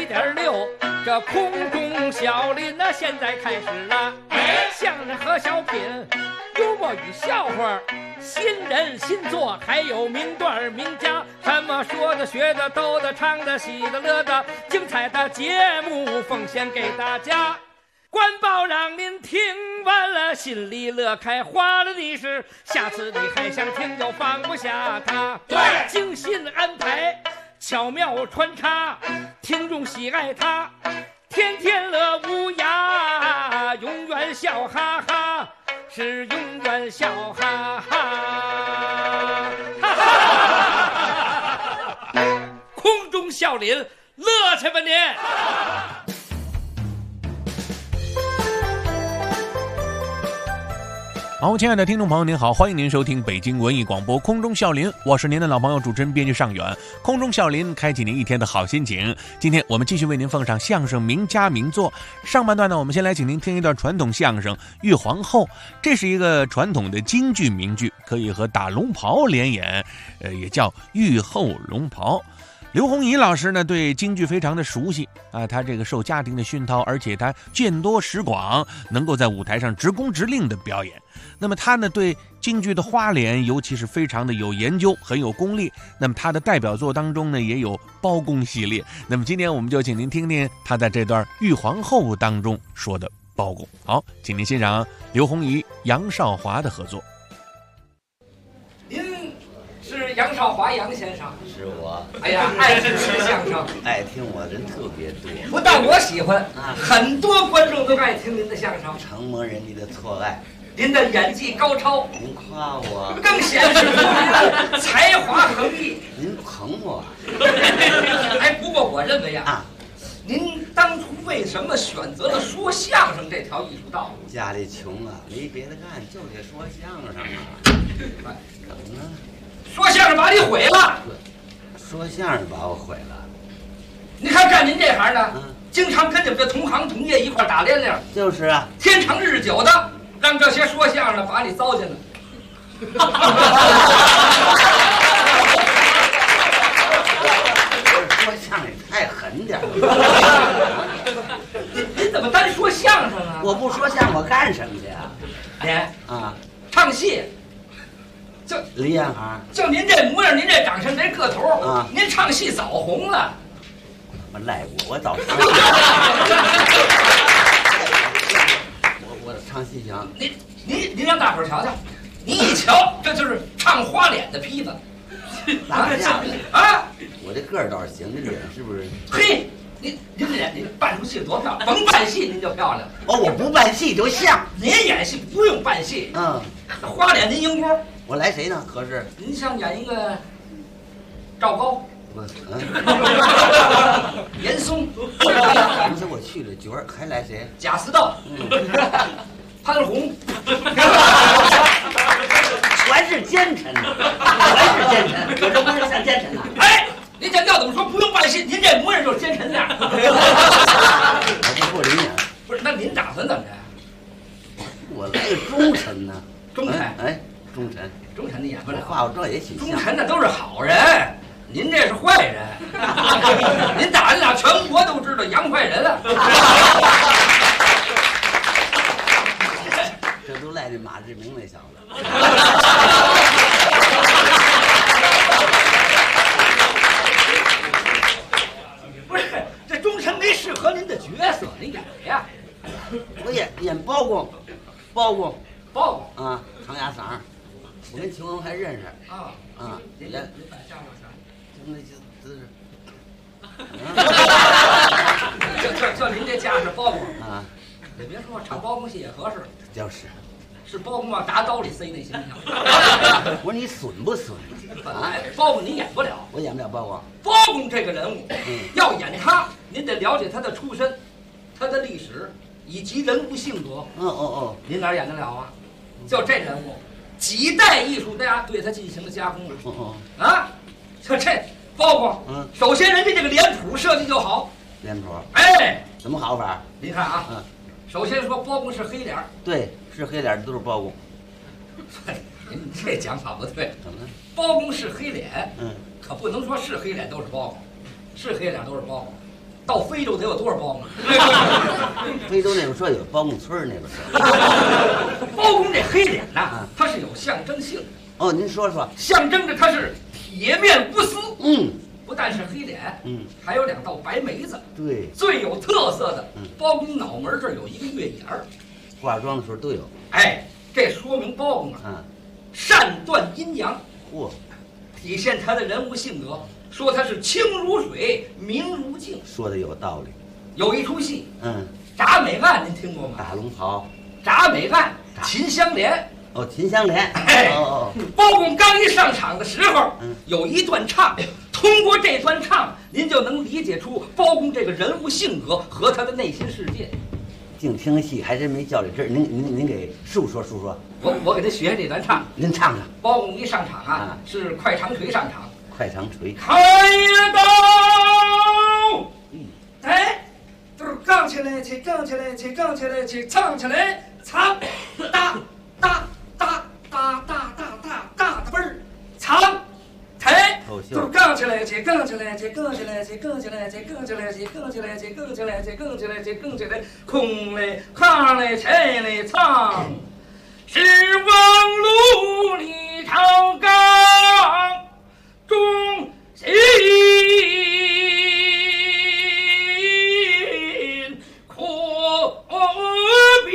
97.6，这空中小林呢，现在开始了。相声和小品，幽默与笑话，新人新作，还有名段名家，什么说的、学的、逗的、唱的、喜的、乐的，精彩的节目奉献给大家。官报让您听完了心里乐开花了的是，下次你还想听就放不下它。对，精心安排，巧妙穿插，听众喜爱它，天天乐无涯，永远笑哈哈，是永远笑哈哈。空中笑林，乐去吧您！ 好，亲爱的听众朋友您好，欢迎您收听北京文艺广播空中笑林，我是您的老朋友主持人编辑尚远。空中笑林开启您一天的好心情。今天我们继续为您奉上相声名家名作。上半段呢，我们先来请您听一段传统相声《玉皇后》，这是一个传统的京剧名剧，可以和打龙袍连演，也叫玉后龙袍。刘洪仪老师呢，对京剧非常的熟悉啊，他这个受家庭的熏陶，而且他见多识广，能够在舞台上直工直令的表演。那么他呢，对京剧的花脸尤其是非常的有研究，很有功力。那么他的代表作当中呢，也有包公系列。那么今天我们就请您听听他在这段《玉皇后》当中说的包公。好，请您欣赏刘洪仪、杨少华的合作。 是杨少华杨先生， 是我。 哎呀，爱听相声， 爱听我的人特别多， 不但我喜欢啊，很多观众都爱听您的相声， 承蒙人家的错爱。 您的演技高超， 您夸我， 更显示出您的才华横溢。 您捧我。 哎，不过我认为啊，您当初为什么选择了说相声这条艺术道路？ 家里穷啊，没别的干，就得说相声啊。怎么了？ 说相声把你毁了。 说相声把我毁了。 你看干您这行的，经常跟着这同行同业一块打连连。 就是啊， 天长日久的，让这些说相声的把你糟践了。 说相声也太狠点了。 您怎么单说相声啊？ 我不说相声，我干什么去啊？ 您啊， 唱戏。就离眼行， 就您这模样，您这长相，这个头啊， 您唱戏早红了。 我赖我早唱。我唱戏行。 您让大伙儿瞧瞧，你一瞧，这就是唱花脸的坯子。 哪样啊？ 我这个儿倒是行，这脸是不是？ 嘿，您这脸，您扮出戏多漂亮，甭扮戏您就漂亮。 哦，我不扮戏就像。 您演戏不用扮戏。花脸您赢锅。 我来谁呢？合适？ 您想演一个赵高，严嵩， 而且我去了角儿，还来谁？ 贾似道，潘虹， 全是奸臣，全是奸臣。我这不是像奸臣呐？ 哎，您这要怎么说？不用扮戏，您这模样就是奸臣样。 我不理你。 不是，那您打算怎么着？ 我来个忠臣呢。 忠臣， 哎。忠臣， 忠臣你演不了， 话我这也挺像。 忠臣那都是好人，您这是坏人。您打人俩，全国都知道洋坏人了。 这都赖这马志明那小子。 不是，这忠臣没适合您的角色，您演谁呀？ 我演包公，包公啊， 长牙嗓。我跟秦王还认识啊， 演摆相声啥？ 就那些姿势。 就您这架势，包公啊， 也别说唱包公戏也合适。是包公往铡刀里塞那形象。 我说你损不损？ 包公你演不了， 我演不了包公。 包公这个人物，要演他，您得了解他的出身、他的历史以及人物性格。您哪演得了啊？就这人物。几代艺术家对他进行了加工啊！就这包公，首先人家这个脸谱设计就好。 脸谱， 哎， 怎么好法？ 您看啊，首先说包公是黑脸， 对，是黑脸的都是包公。 您这讲法不对。 怎么了？ 包公是黑脸，可不能说是黑脸都是包公，是黑脸都是包公。 到非洲得有多少包公？ 非洲那边说有包公村，那边说。 包公这黑脸呐，它是有象征性的。 哦，您说说。 象征着他是铁面无私。不但是黑脸，还有2道白眉子。 对， 最有特色的，包公脑门这儿有一个月牙儿， 化妆的时候都有。 哎，这说明包公啊，善断阴阳，体现他的人物性格。说他是清如水，明如镜，说的有道理。 有一出戏，铡美案，您听过吗？ 打龙袍， 铡美案，秦香莲。 哦，秦香莲。 包公刚一上场的时候，有一段唱，通过这段唱，您就能理解出包公这个人物性格和他的内心世界。 净听戏还真没较这真儿，您给述说。 我给他学这段唱， 您唱唱。 包公一上场啊，是快长锤上场。 快长锤， 开刀！哎，都是杠起来，起杠起来，起杠起来，起唱起来，唱哒哒哒哒哒哒哒的味儿，唱，抬，都是杠起来，起杠起来，起杠起来，起杠起来，起杠起来，起杠起来，起杠起来，起杠起来，起杠起来，空嘞，炕嘞，拆嘞，唱，是望路里朝纲。中心可表，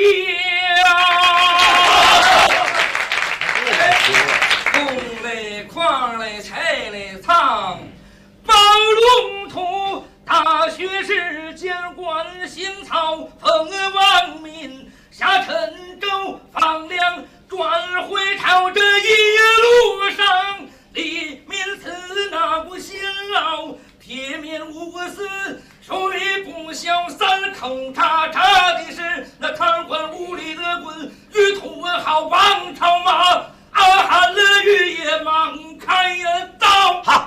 空嘞矿嘞财嘞藏，包龙图大学士监管行草，封王民下陈州，放粮转回朝，这一路上黎民此那不辛劳，铁面无私，谁不孝？三口叉叉的是那贪官污吏恶棍，与土豪王朝马，喊了雨也忙开刀。好，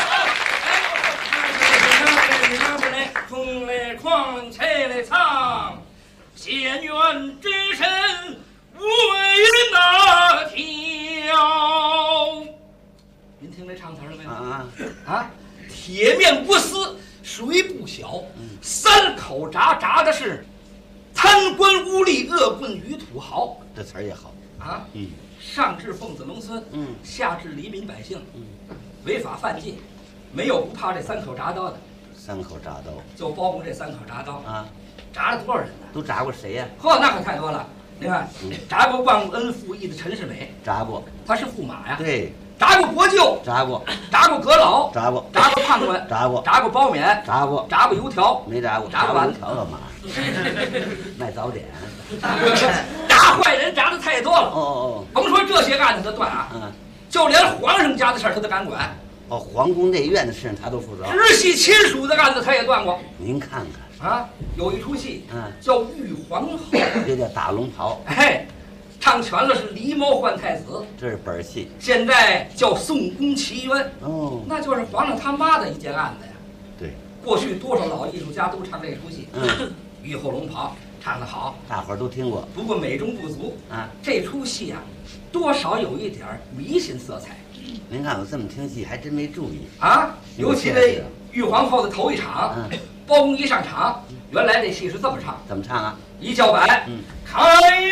空来矿拆来唱，县院之神为哪条？您听这唱词了没有？铁面无私，谁不晓？三口铡的是贪官污吏恶棍与土豪， 这词儿也好啊。上至奉子农村，下至黎民百姓，违法犯禁，没有不怕这三口铡刀的。 三口铡刀， 就包括这三口铡刀啊，铡了多少人呢？ 都铡过谁呀？ 嚯，那可太多了。你看，铡过忘恩负义的陈世美， 铡过， 他是驸马呀。 对。 铡过伯舅， 铡过； 铡过阁老， 铡过； 铡过判官， 铡过； 铡过包勉， 铡过； 铡过油条， 没铡过； 铡过油条干嘛？卖早点。 打坏人铡的太多了。 哦， 甭说这些案子他断啊，就连皇上家的事儿他都敢管。 哦，皇宫内院的事他都负责。 直系亲属的案子他也断过。 您看看啊，有一出戏，叫《玉皇后》， 这叫打龙袍。 哎。唱全了是狸猫换太子，这是本戏。 现在叫宋宫奇冤， 哦， 那就是皇上他妈的一件案子呀。 对， 过去多少老艺术家都唱这出戏。玉后龙袍唱得好， 大伙儿都听过。 不过美中不足啊，这出戏啊，多少有一点迷信色彩。 您看我这么听戏，还真没注意啊。尤其这玉皇后的头一场，包公一上场，原来这戏是这么唱， 怎么唱啊？ 一叫板，开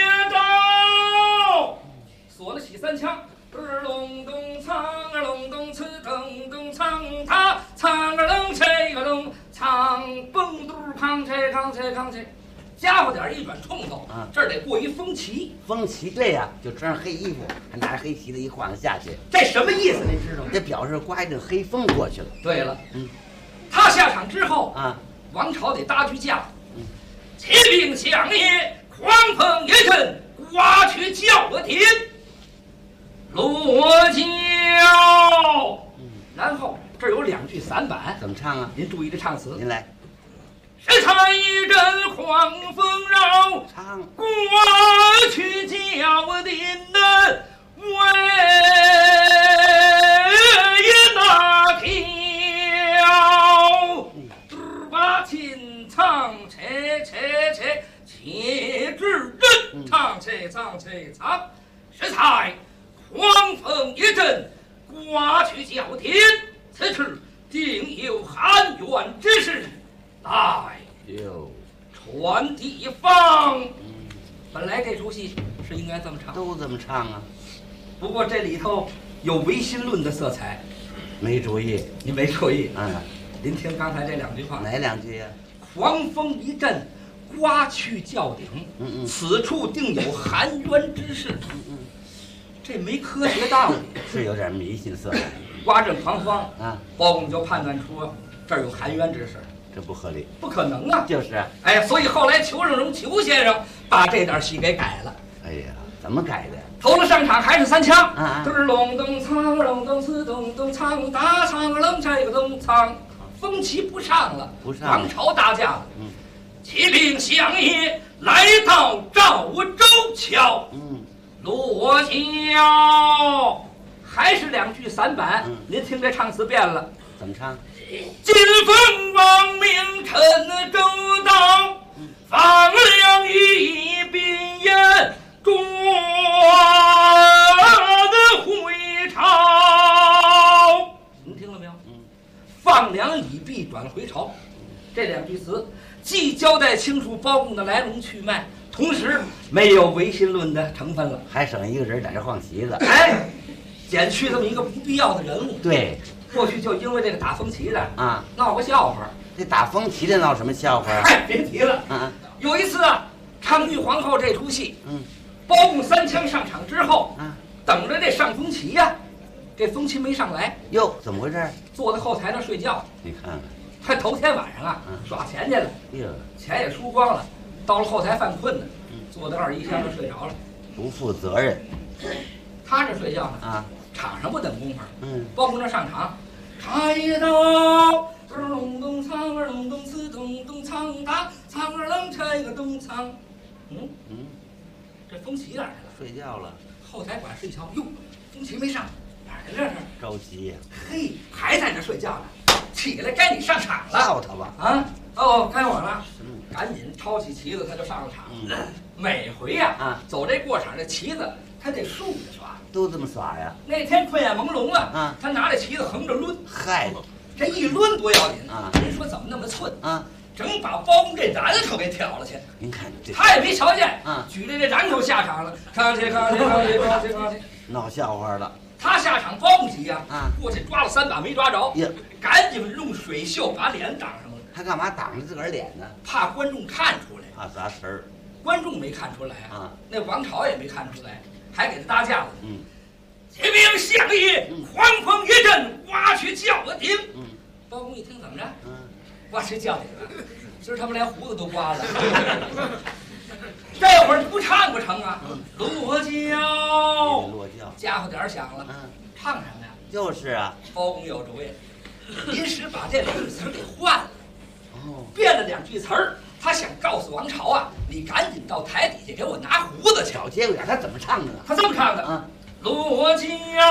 刀，锁了起3枪，隆咚苍儿隆咚呲咚咚苍他苍儿隆切个隆苍蹦嘟康切康切康切，家伙点一转冲头啊，这儿得过一风旗。 风旗对呀，就穿上黑衣服，还拿着黑旗子一晃下去， 这什么意思？您知道吗？ 这表示刮一阵黑风过去了。 对了，他下场之后啊，王朝得搭句架。骑兵响也，狂风一阵，刮去叫天，落轿。然后这儿有2句散板， 怎么唱啊？ 您注意这唱词。 您来。 是他一阵狂风扰， 唱刮去叫天的为那条，把琴唱切切切，且至人唱切唱切唱，是才狂风一阵，刮去叫天，此次定有含冤之事。 来哟， 传地方。本来这出戏是应该这么唱， 都这么唱啊？ 不过这里头有唯心论的色彩， 没注意。 你没注意。 您听刚才这两句话， 哪两句呀？ 狂风一阵，刮去轿顶。此处定有含冤之事。这没科学道理， 是有点迷信色彩。 刮阵狂风啊， 包公就判断出这儿有含冤之事， 这不合理， 不可能啊！ 就是， 哎，所以后来裘盛戎裘先生把这段戏给改了。 哎呀，怎么改的？ 头了上场还是三腔， 都是隆咚锵，隆咚呲咚咚锵，大锵楞这个咚锵，风旗不上了， 不上， 王朝大驾了。骑兵相爷来到赵州桥，落轿，还是两句散板。您听这唱词变了， 怎么唱？ 金凤王明臣周到，放亮一闭眼中的回朝。您听了没有？放粮已毕转回朝，这两句词既交代清楚包公的来龙去脉，同时没有唯心论的成分了， 还省一个人在这晃旗子。 哎，减去这么一个不必要的人物。 对， 过去就因为这个打风旗的啊， 闹个笑话。 这打风旗的闹什么笑话？ 哎，别提了。有一次啊，昌玉皇后这出戏，包公三枪上场之后，等着这上风旗呀，这风旗没上来。 哟，怎么回事？ 坐在后台那睡觉。 你看看， 他头天晚上啊，耍钱去了，钱也输光了，到了后台犯困呢，坐在二一箱就睡着了， 不负责任。 他这睡觉呢，场上不等功夫，包公这上场，开刀。隆咚锵儿隆咚呲咚咚锵打锵儿楞这个咚锵，这风旗哪儿去了？ 睡觉了。 后台管事一瞧，哟，风旗没上，哪儿去了这？ 着急呀！ 嘿，还在那睡觉呢，起来该你上场了。 叫他吧。 该我了。赶紧抄起旗子，他就上了场。每回呀，走这过场，这旗子他得竖着耍。 都这么耍呀？ 那天困眼朦胧啊，他拿着旗子横着抡。 嗨。 这一抡多要紧啊！人说怎么那么寸啊？整把包公这髯头给挑了去。 您看这， 他也没瞧见啊，举着这髯头下场了，扛起， 闹笑话了。 他下场包公急呀，过去抓了3把没抓着，赶紧用水袖把脸挡上了。 他干嘛挡着自个儿脸呢？ 怕观众看出来， 怕砸神儿。 观众没看出来啊，那王朝也没看出来，还给他搭架子。骑兵相爷，狂风一阵，刮去轿顶。包公一听怎么着？刮去轿顶了，今儿他们连胡子都刮了。这会儿不唱不成啊！落轿，家伙点响了，唱什么呀？ 就是啊。 包公有主意，临时把这2句词给换了，变了2句词儿。他想告诉王朝啊，你赶紧到台底下给我拿胡子去。 小节骨眼，他怎么唱的呢？ 他这么唱的落轿，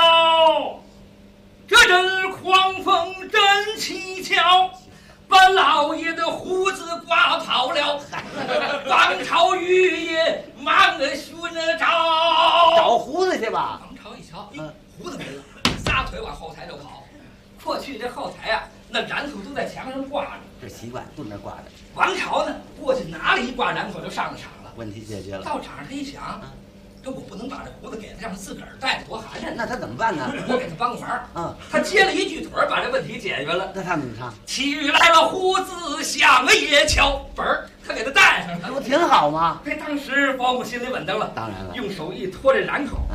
这阵狂风真蹊跷，把老爷的胡子刮跑了。王朝玉爷忙着寻找胡子去吧。 王朝一瞧，胡子没了，撒腿往后台就跑。过去这后台啊，那髯头都在墙上挂着， 这习惯都那挂着。 王朝呢，过去拿了一挂髯头就上了场了， 问题解决了。 到场上他一想，这我不能把这胡子给他，让他自个儿戴着多寒碜。 那他怎么办呢？ 我给他帮个忙。他接了一句腿把这问题解决了。 那他怎么唱？ 取来了胡子像个叶鞘本儿，他给他戴上了， 不挺好吗？ 这当时包公心里稳当了。 当然了， 用手一托这髯口，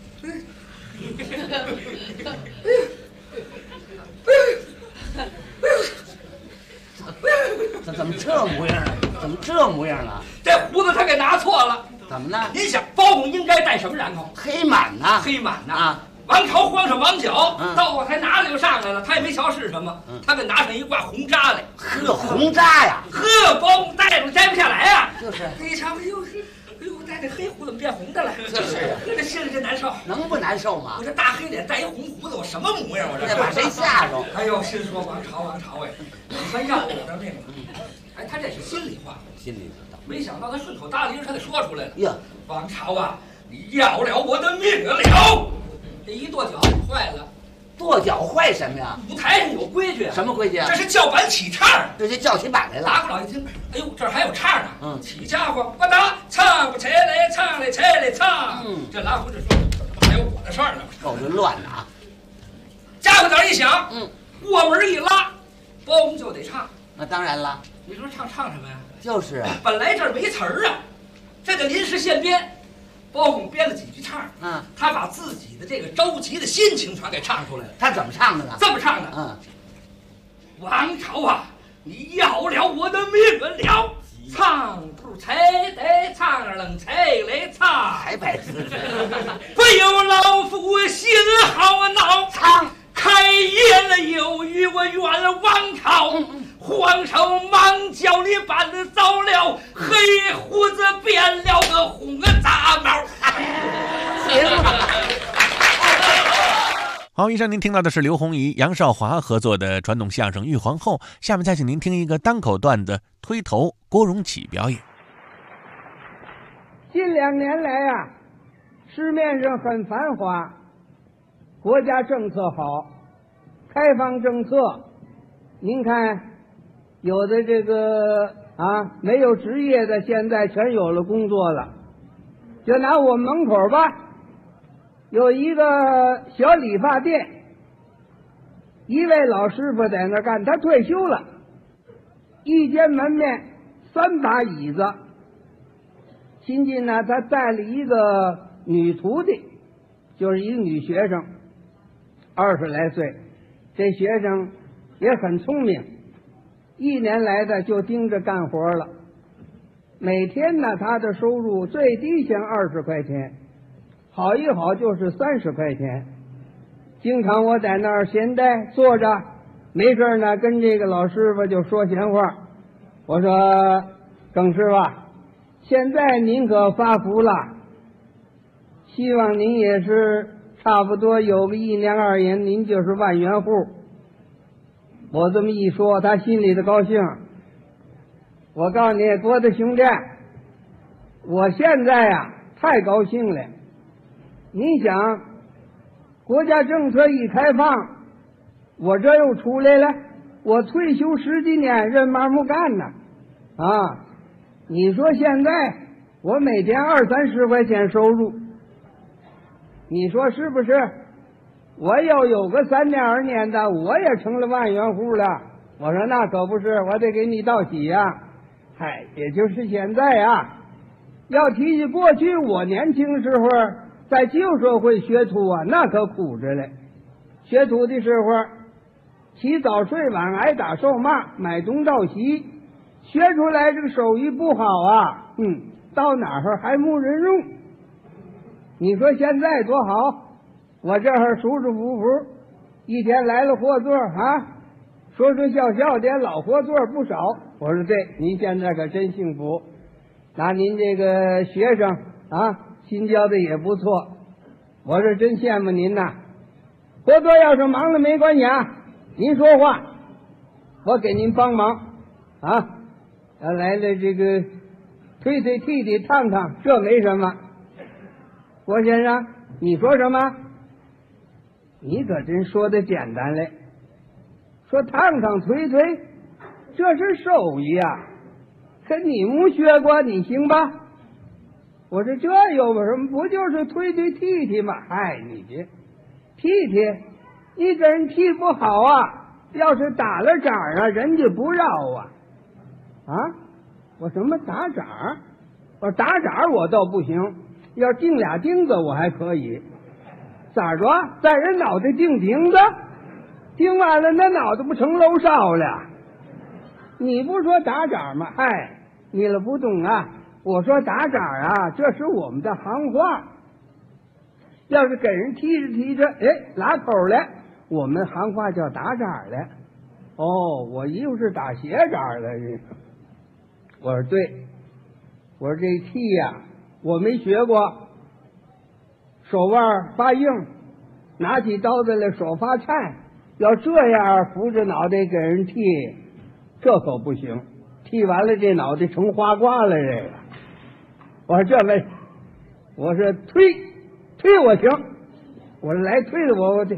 怎么这模样啊？怎么这模样啊？ 这胡子他给拿错了。 怎么呢？ 您想，包公应该戴什么髯口？ 黑满呐， 黑满呐！王朝慌上王脚，到后台拿了就上来了，他也没瞧是什么，他给拿上一挂红扎来。 红扎呀！ 包公戴住摘不下来呀。 就是。 一瞧，哎呦，戴这黑胡子怎么变红的了？ 就是呀， 这心里真难受。 能不难受吗？ 我这大黑脸戴一红胡子，我什么模样？我这把谁吓着？ 哎呦，心说王朝哎，你算要我的命了。哎，他这是心里话， 心里话。 没想到他顺口搭了一声，他给说出来了。 呀， 王朝啊，你要了我的命了！这一跺脚，坏了， 跺脚坏什么呀？ 舞台上有规矩。 什么规矩啊？ 这是叫板起唱， 这就叫起板来了。 打鼓佬一听，哎呦，这儿还有唱呢。起家伙，我打唱不起来，唱来起来唱。这拉胡就说，怎么还有我的事儿呢？ 够就乱了啊！ 家伙点一响，过门一拉，嘣就得唱。 那当然了。 你说唱什么呀？ 就是啊， 本来这儿没词儿啊，这就临时现编。包公编了几句唱，他把自己的这个着急的心情全给唱出来了。 他怎么唱的呢？ 这么唱的，王朝啊，你要了我的命了，唱不才得唱冷才来唱， 还摆姿势， 不由老夫心好恼， 唱开业了有余我冤了王朝。皇上忙叫你办的早了，黑胡子变了个红杂毛。 好，以上您听到的是刘洪怡、杨少华合作的传统相声《玉皇后》，下面再请您听一个单口段子《推头》，郭荣启表演。 近2年来啊，市面上很繁华，国家政策好，开放政策，您看。有的这个没有职业的，现在全有了工作了。就拿我们门口吧，有一个小理发店，一位老师傅在那干，他退休了，一间门面3把椅子。新近呢，他带了一个女徒弟，就是一个女学生，20来岁，这学生也很聪明。1年来的就盯着干活了，每天呢，他的收入最低先20块钱，好一好就是30块钱。经常我在那儿闲待坐着，没事呢，跟这个老师傅就说闲话。我说：“耿师傅，现在您可发福了，希望您也是差不多有个1年2年，您就是万元户。”我这么一说，他心里的高兴。我告诉你，郭大兄弟，我现在太高兴了。你想，国家政策一开放，我这又出来了。我退休10几年，任嘛不干呢？你说现在我每天20-30块钱收入，你说是不是？我要有个3年2年的，我也成了万元户了。我说那可不是，我得给你道喜呀。也就是现在要提起过去我年轻时候在旧社会学徒那可苦着嘞。学徒的时候，起早睡晚，挨打受骂，买东道西，学出来这个手艺不好到哪儿还没人用。你说现在多好。我这儿舒舒服服，一天来了货座说说笑笑的，老货座不少。我说对，您现在可真幸福。拿您这个学生新教的也不错，我是真羡慕您呐。货座要是忙了没关系您说话，我给您帮忙来了这个推推替替烫烫，这没什么。郭先生，你说什么？你可真说的简单嘞，说烫烫推推，这是手艺可你没学过，你行吧？我说这有什么？不就是推推替替吗？你这替替，你给人替不好要是打了掌人家不绕我什么打掌？我说打掌我倒不行，要钉俩钉子我还可以。咋着？在人脑袋钉钉子，钉完了那脑袋不成漏烧了？你不说打掌吗？你了不懂我说打掌这是我们的行话。要是给人踢着踢着，拉口了，我们行话叫打掌了。我又是打斜掌了。我说对，我说这踢我没学过。手腕发硬，拿起刀子来手发颤，要这样扶着脑袋给人剃，这可不行。剃完了这脑袋成花瓜了这个。我说这没，我说推我行，我说来推了我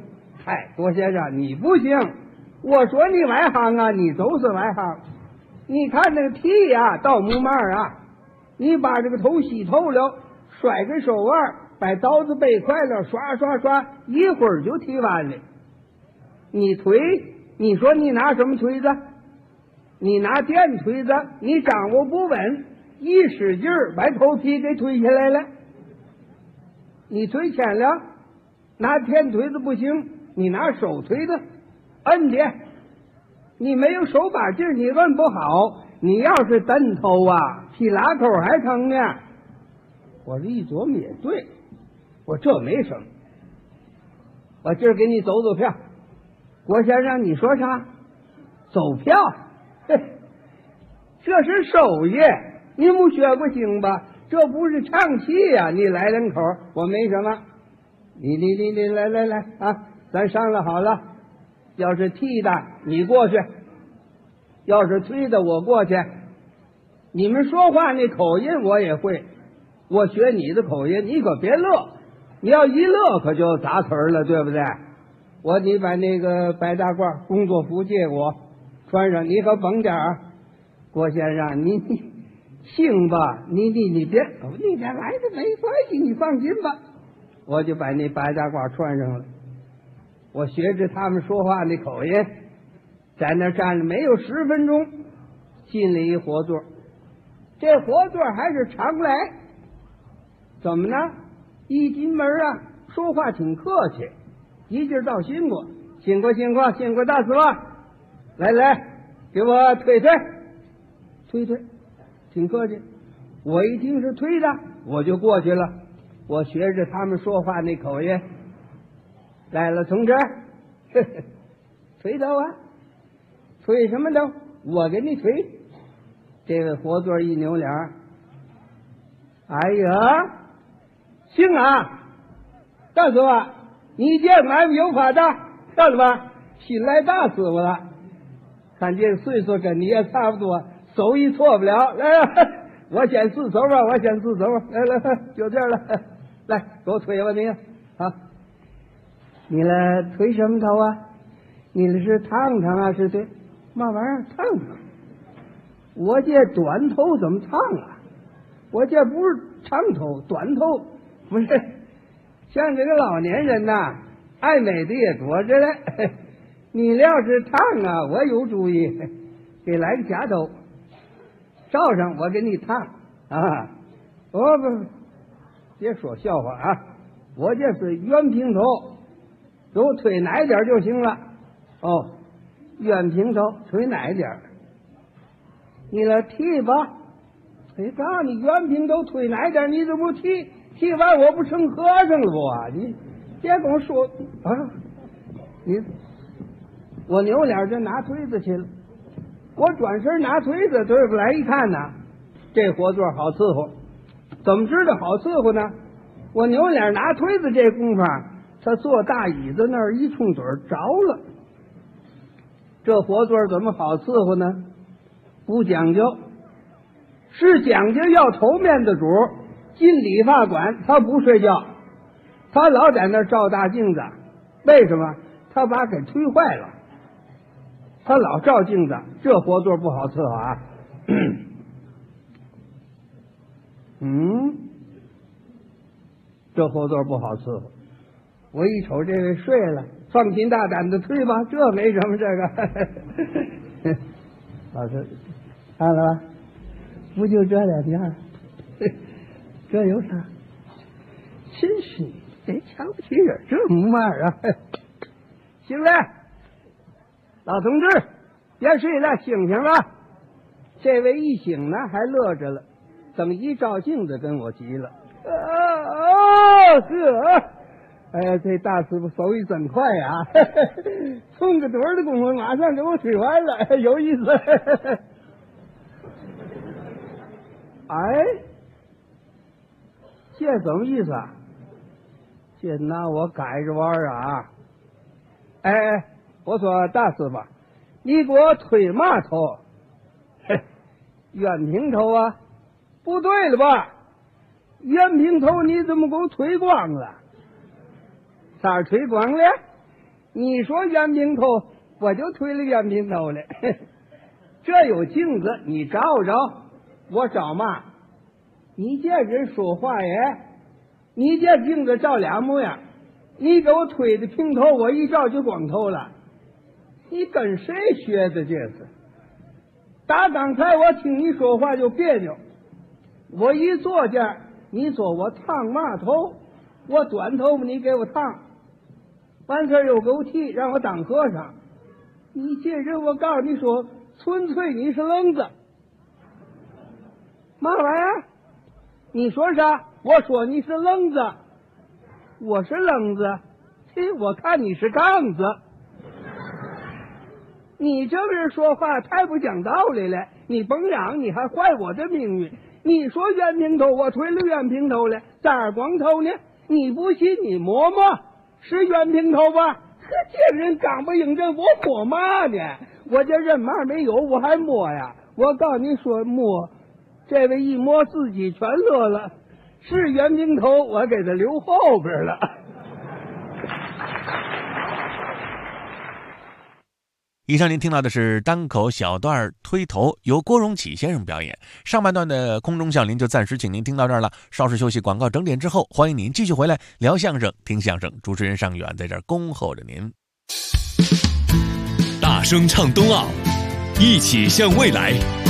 嗨，郭先生，你不行。我说你外行啊，你都是外行。你看那个蹄呀，到木嘛啊，你把这个头洗透了，甩个手腕，把刀子背快了，刷刷刷，一会儿就踢完了。你推，你说你拿什么推子？你拿电推子，你掌握不稳，一使劲儿把头皮给推下来了。你推浅了，拿电推子不行，你拿手推子摁的。你没有手把劲儿，你摁不好。你要是蹬头啊，劈拉口还疼呢。我这一琢磨也对，我这没什么。我今儿给你走走票。郭先生，你说啥？走票？嘿，这是手艺，你没学过经吧？这不是唱戏呀！你来两口，我没什么。你来啊！咱商量好了，要是踢的你过去，要是推的我过去。你们说话那口音我也会，我学你的口音，你可别乐。你要一乐可就砸词儿了，对不对？你把那个白大褂工作服借我穿上，你可绷点儿。郭先生，你行吧？你别来的没关系，你放心吧。我就把那白大褂穿上了，我学着他们说话那口音，在那站了没有10分钟，进了一活座。这活座还是常来，怎么呢？一进门啊，说话挺客气，一劲儿道辛苦大师吧，来，给我推，挺客气。我一听是推的，我就过去了。我学着他们说话那口音，来了，同志，推头啊，推什么头？我给你推。这位活座一扭脸，哎呀，行啊，大师傅，你见俺有法的，看了吧？新来大师傅了，看这个岁数跟你也差不多，手艺错不了。来，我先自首吧，来，就这样了。来，给我推吧你啊！你来推什么头啊？你那是烫啊？是对，嘛玩意儿烫？我这短头怎么烫啊？我这不是长头，短头不是。像这个老年人呐，爱美的也多着嘞。你要是烫啊，我有主意，给来个夹头，罩上我给你烫啊！不，别说笑话啊！我这是圆平头，给我推哪一点就行了。哦，圆平头推哪一点？你来剃吧。谁告诉你圆平头推哪一点？你怎么剃？剃完我不成和尚了不啊？你别跟我说啊！我扭脸就拿推子去了。我转身拿推子，对过来一看呢，这活座好伺候。怎么知道好伺候呢？我扭脸拿推子这功夫，他坐大椅子那儿一冲嘴着了。这活座怎么好伺候呢？不讲究，是讲究要头面的主。进理发馆他不睡觉，他老在那儿照大镜子。为什么？他把给推坏了，他老照镜子，这活座不好伺候啊。这活座不好伺候。我一瞅这位睡了，放心大胆的推吧，这没什么。这个老师看了吧，不就这两样？这有啥？真是别瞧不起人，这模样啊！行了，老同志，别睡了，醒醒了。这位一醒呢，还乐着了，等一照镜子跟我急了。哎呀，这大师傅手艺真快呀！冲个盹的功夫，马上给我推完了，有意思。哎，这怎么意思啊？这拿我改着玩啊！哎，我说大师傅，你给我推嘛头？圆平头啊？不对了吧？圆平头你怎么给我推光了？哪儿推光了？ 你说冤平头，我就推了冤平头了。这有镜子，你照照，我找嘛？你这人说话呀，你这镜子照俩模样，你给我推的平头，我一照就光头了。你跟谁学的这是？打刚才我听你说话就别扭，我一坐这儿，你说我烫嘛头，我短头发你给我烫，完事又给我剃，让我当和尚。你这人，我告诉你说，纯粹你是愣子。嘛玩意儿？你说啥？我说你是愣子，我是愣子，嘿，我看你是杠子。你这个人说话太不讲道理了，你甭嚷，你还坏我的命运。你说冤平头，我推了冤平头了，咋儿光头呢？你不信你摸摸，是冤平头吧？呵，这人刚不应正，我摸嘛呢？我这人嘛没有，我还摸呀？我告诉你说摸，这位一摸自己全乐了，是冤平头，我给他留后边了。 以上您听到的是单口小段推头，由郭荣启先生表演。上半段的空中笑林就暂时请您听到这儿了，稍事休息，广告整点之后，欢迎您继续回来聊相声、听相声。主持人尚远在这儿恭候着您。 大声唱冬奥，一起向未来。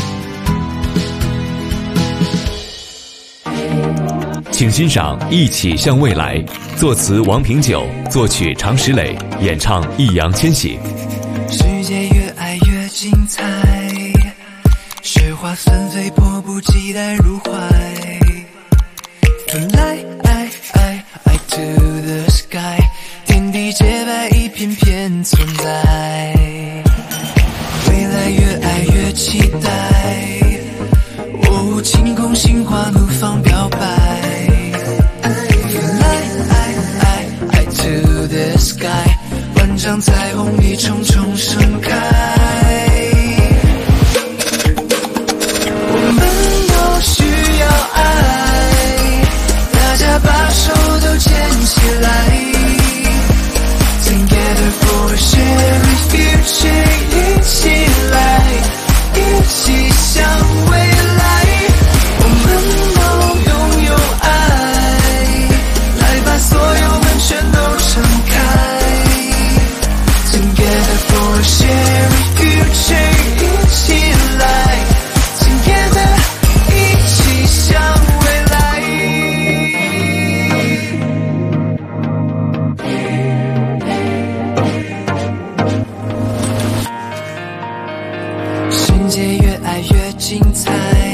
请欣赏《一起向未来》，作词王平久，作曲常石磊，演唱易烊千玺。 世界越爱越精彩，雪花纷飞，迫不及待入怀。Fly to the sky， 天地洁白，一片片存在。未来越爱越期待，哦，晴空心花怒放表白。Fly to the sky， 万丈彩虹一重重盛开。我们都需要爱，大家把手都牵起来。Together for a shared future， 一起来，一起向未来。我们都拥有爱，来把所有门全都敞开。Together for a shared future， 一起来 Together， 一起向未来。世界越爱越精彩。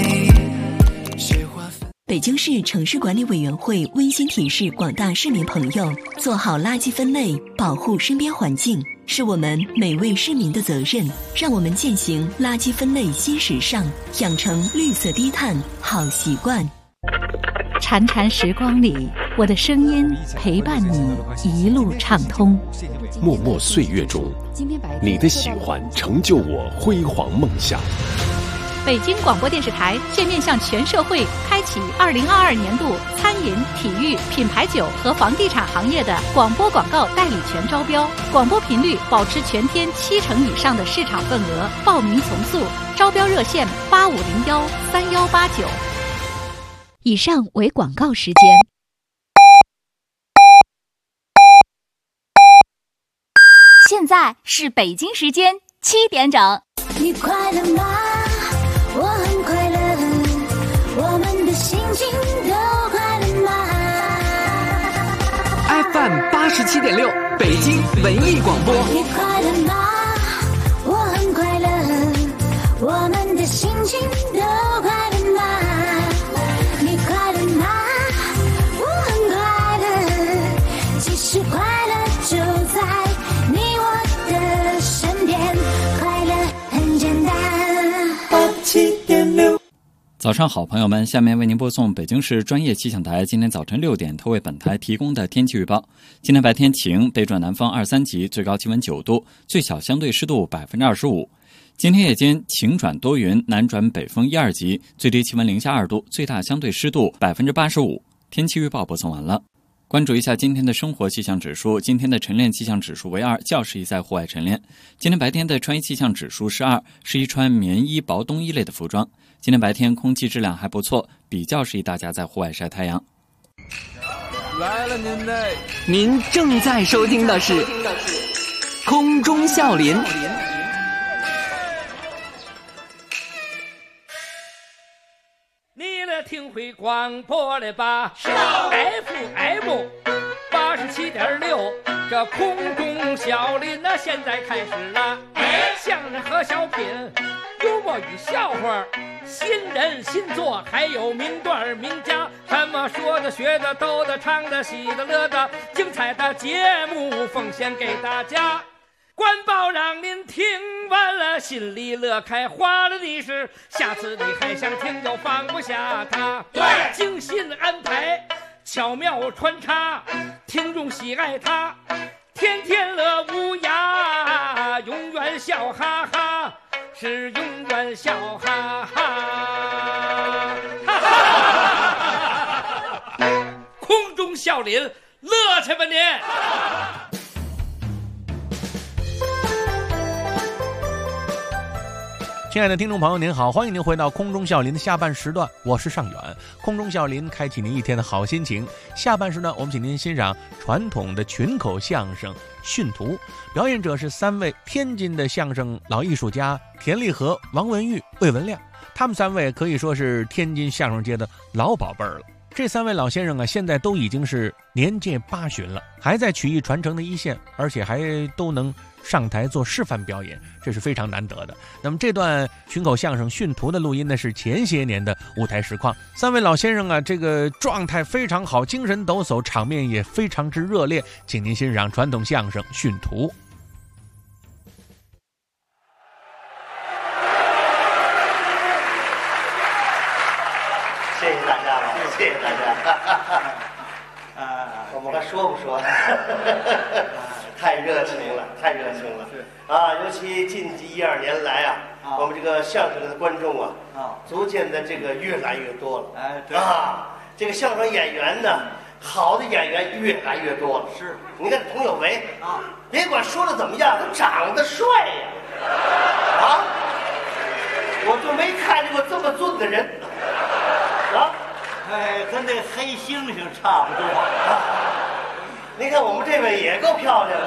北京市城市管理委员会温馨提示广大市民朋友，做好垃圾分类，保护身边环境，是我们每位市民的责任。让我们践行垃圾分类新时尚，养成绿色低碳好习惯。 潺潺时光里，我的声音陪伴你一路畅通。 默默岁月中，你的喜欢成就我辉煌梦想。 北京广播电视台现面向全社会开启2022年度餐饮、体育、品牌酒和房地产行业的广播广告代理权招标，广播频率保持全天70%以上的市场份额，报名从速，招标热线85013189。以上为广告时间。 现在是北京时间7点整。 你快乐吗？我很快乐，我们的心情都快乐吗 ？FM87.6，北京文艺广播。 你快乐吗？我很快乐，我们的心情都快乐吗？你快乐吗？我很快乐，其实快乐就在你我的身边，快乐很简单。 早上好，朋友们，下面为您播送北京市专业气象台今天早晨6点特为本台提供的天气预报。今天白天晴，北转南风2、3级，最高气温9度，最小相对湿度25%。今天夜间晴转多云，南转北风1、2级，最低气温0下2度，最大相对湿度85%。天气预报播送完了。 关注一下今天的生活气象指数，今天的晨练气象指数为2，较适宜在户外晨练。今天白天的穿衣气象指数是2，适宜穿棉衣、薄冬衣类的服装。今天白天空气质量还不错，比较适宜大家在户外晒太阳。 来了您嘞！您正在收听的是空中笑林。 你来听会广播了吧？FM 87.6，这空中笑林那现在开始了。相声和小品，幽默与笑话，新人新作，还有名段名家，什么说的、学的、逗的、唱的、喜的、乐的，精彩的节目奉献给大家。官报让您听完了心里乐开花了的是，下次你还想听就放不下它。对，精心安排，巧妙穿插，听众喜爱它，天天乐无涯，永远笑哈哈，是永远笑哈哈。空中笑林，乐去吧您！ 亲爱的听众朋友您好，欢迎您回到空中笑林的下半时段，我是尚远。空中笑林开启您一天的好心情。下半时段我们请您欣赏传统的群口相声训图，表演者是3位天津的相声老艺术家田立和、王文玉、魏文亮，他们3位可以说是天津相声界的老宝贝儿了。这3位老先生啊，现在都已经是年届80了，还在曲艺传承的一线，而且还都能上台做示范表演，这是非常难得的。那么这段群口相声训图的录音呢，是前些年的舞台实况。3位老先生啊，这个状态非常好，精神抖擞，场面也非常之热烈，请您欣赏传统相声训图。 谢谢大家了，谢谢大家。我们还说不说？太热情了，太热情了。是啊，尤其近1-2年来啊，我们这个相声的观众啊，逐渐的这个越来越多了。哎，对啊，这个相声演员呢，好的演员越来越多了。是，你看佟有为啊，别管说的怎么样，他长得帅呀！啊，我就没看见过这么俊的人。啊， 哎，跟那黑猩猩差不多。 您看我们这位也够漂亮的，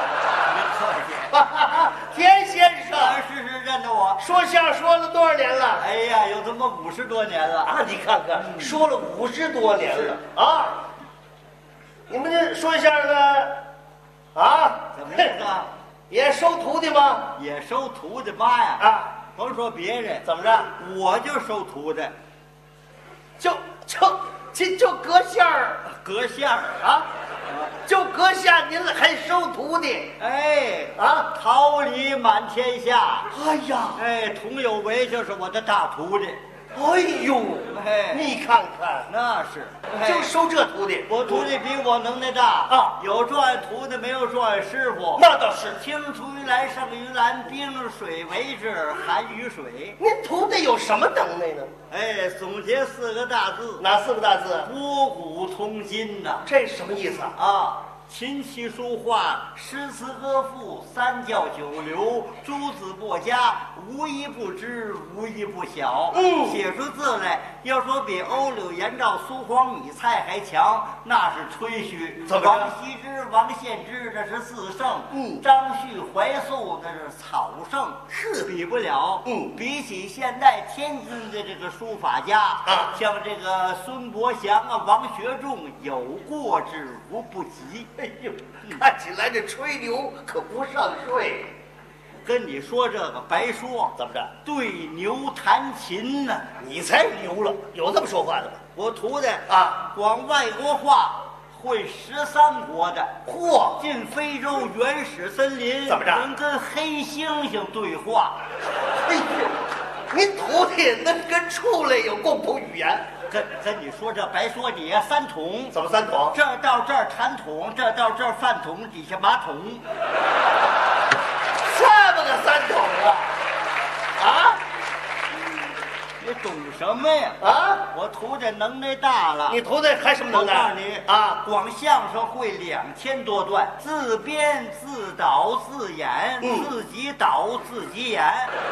田先生， 是认得我。 说相声说了多少年了？ 哎呀，有这么50多年了啊！你看看，说了50多年了啊！你们这说相声的啊？ 怎么了？ 也收徒弟吗？ 也收徒弟妈呀！ 啊， 甭说别人， 怎么着？ 我就收徒弟。 就阁下儿， 阁下儿啊，就阁下您还收徒弟？ 哎啊， 桃李满天下。 哎呀， 哎，佟有为就是我的大徒弟。 哎呦， 哎， 你看看， 那是就收这徒弟。 我徒弟比我能耐大啊， 有状元徒弟，没有状元师傅。 那倒是， 青出于蓝胜于蓝，冰水为质，寒于水。 您徒弟有什么能耐呢？ 哎，总结4个大字。 哪4个大字？ 博古通今呐。 这什么意思啊？琴棋书画、诗词歌赋、3教9流、诸子百家，无一不知，无一不晓。写出字来，要说比欧柳、颜赵、苏黄、米蔡还强，那是吹嘘。 怎么着？ 王羲之、王献之，这是4圣。张旭、怀素，那是草圣，是比不了。比起现代天津的这个书法家啊，像这个孙伯祥啊、王学仲，有过之无不及。 哎呦，看起来这吹牛可不上税。 跟你说这个白说， 怎么着？ 对牛弹琴呢？ 你才牛了，有这么说话的吗？ 我徒弟啊， 广外国话，会13国的。 嚯！ 进非洲原始森林， 怎么着？ 能跟黑猩猩对话。 哎呦，您徒弟能跟畜类有共同语言？ 跟你说这白说你呀，3桶。 怎么3桶？ 这儿到这儿痰桶，这到这儿饭桶，底下马桶。 这么个3桶啊？啊？ 你懂什么呀？ 啊， 我徒弟能耐大了。 你徒弟还什么能耐？ 我告诉你啊，光相声会2000多段，自编自导自演，自己导自己演，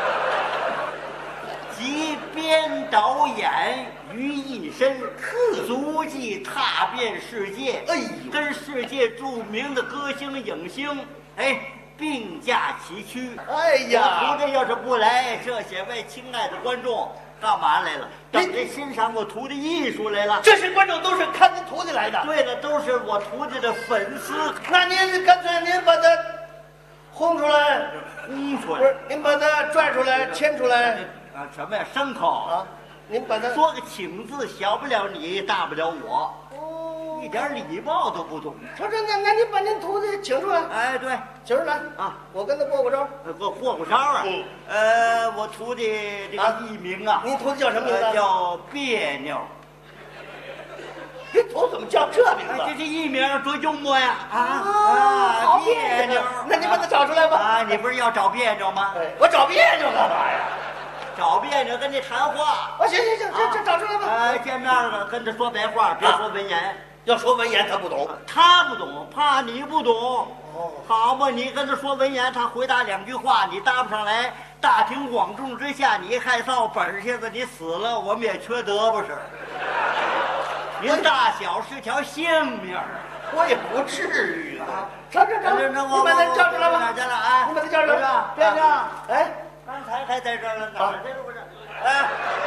集编导演于一身，足迹踏遍世界。哎呦，跟世界著名的歌星影星，并驾齐驱。 哎呀， 我徒弟要是不来，这些位亲爱的观众干嘛来了？等着欣赏我徒弟艺术来了。 这些观众都是看您徒弟来的。 对了，都是我徒弟的粉丝。 那您干脆您把他轰出来， 出来， 不是您把他拽出来，牵出来啊？什么呀？牲口啊？ 您把他说个请字，小不了你，大不了我。一点礼貌都不懂。 说这那您把您徒弟请出来。 哎，对， 请出来啊！我跟他过招。 过招啊！我徒弟这个艺名啊， 您徒弟叫什么名字？ 叫别扭。 你徒怎么叫这名字？ 这艺名多幽默呀！ 好别扭。那你把他找出来吧。 啊，你不是要找别扭吗？ 我找别扭干嘛呀？ 找别扭跟你谈话。 行，这找出来吧。 见面了跟他说白话，别说文言。 要说文言他不懂， 他不懂，怕你不懂。好嘛，你跟他说文言，他回答2句话，你答不上来。大庭广众之下，你害臊本下子，你死了，我们也缺德不是？您大小是条性命， 我也不至于啊。这，你把他叫出来吧。 哪去了啊？ 你把他叫出来。 别叫！ 哎， 刚才还在这儿呢，哪儿去了不是？哎。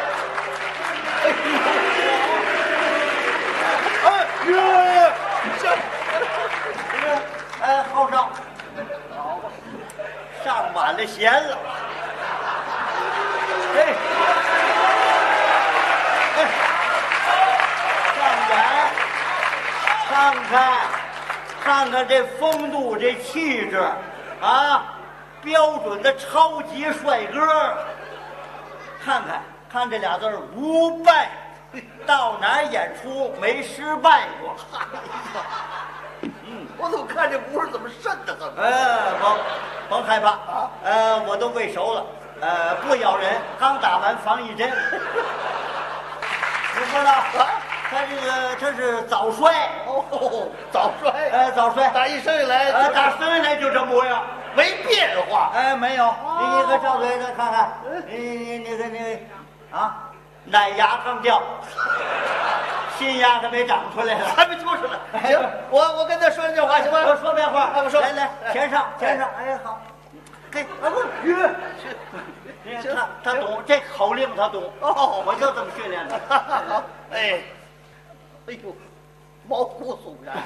后上，上满了弦了。上远，看看这风度，这气质，啊，标准的超级帅哥。看这俩字儿无败。到哪儿演出没失败过？ 我怎么看这屋怎么瘆得很？ 甭害怕啊！我都喂熟了，不咬人，刚打完防疫针。你说呢？他是早衰早衰， 早衰， 打一生下来， 打生下来就这模样， 没变化， 没有。你个赵嘴的看看，你啊。奶牙刚掉，新牙还没长出来了， 还没出来。行，我跟他说这话行吗？ 我说白话， 我说来，前上。哎，好，他懂这口令，他懂。我就这么训练的。 哎呦，毛骨悚然。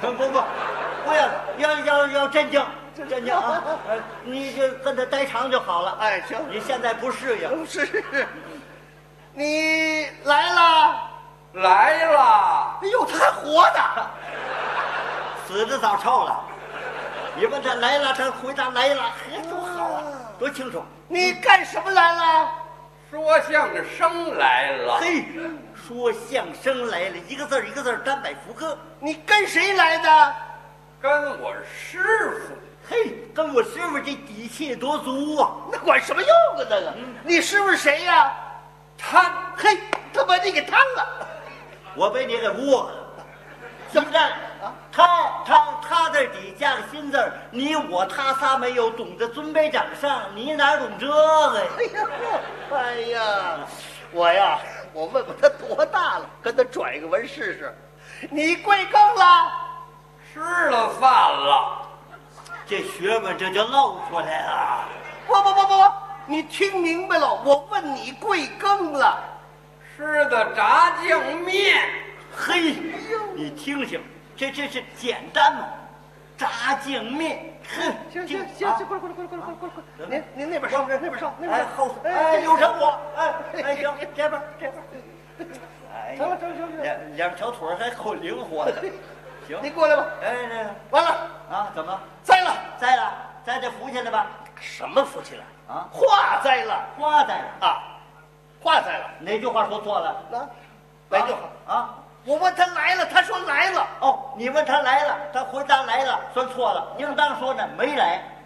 不要镇静啊！你就跟他待长就好了。 哎，行， 你现在不适应。 是。你来了， 哎呦，他还活的， 死的早臭了。你问他来了，他回答来了，多好啊，多清楚。 你干什么来了？ 说相声来了。 嘿，说相声来了，一个字一个字单摆福歌。 你跟谁来的？ 跟我师傅。 嘿，跟我师傅这底气多足啊！ 那管什么用啊？那个，你师傅谁呀？ 贪， 嘿，他把你给贪了， 我被你给窝了。怎么着？他这底加个心字儿，你我他仨没有懂得尊卑长上，你哪懂这个呀？ 哎呀，我问问他多大了，跟他拽个文试试。你贵庚了？ 吃了饭了。 这学问这就露出来了。 不，你听明白了？我问你贵庚了？ 吃的炸酱面。 嘿，你听听，这是简单吗？炸酱面。 行，快！您那边上，那边上， 哎后，有成我，哎行，这边。哎， 成， 两条腿还够灵活的。行， 你过来吧。 哎， 完了啊？怎么？ 栽了， 栽这福去了吧？ 什么福气了？ 啊， 化栽了啊！化栽了， 哪句话说错了？ 哪句话啊？我问他来了，他说来了。 哦，你问他来了，他回答来了，算错了。应当说呢，没来。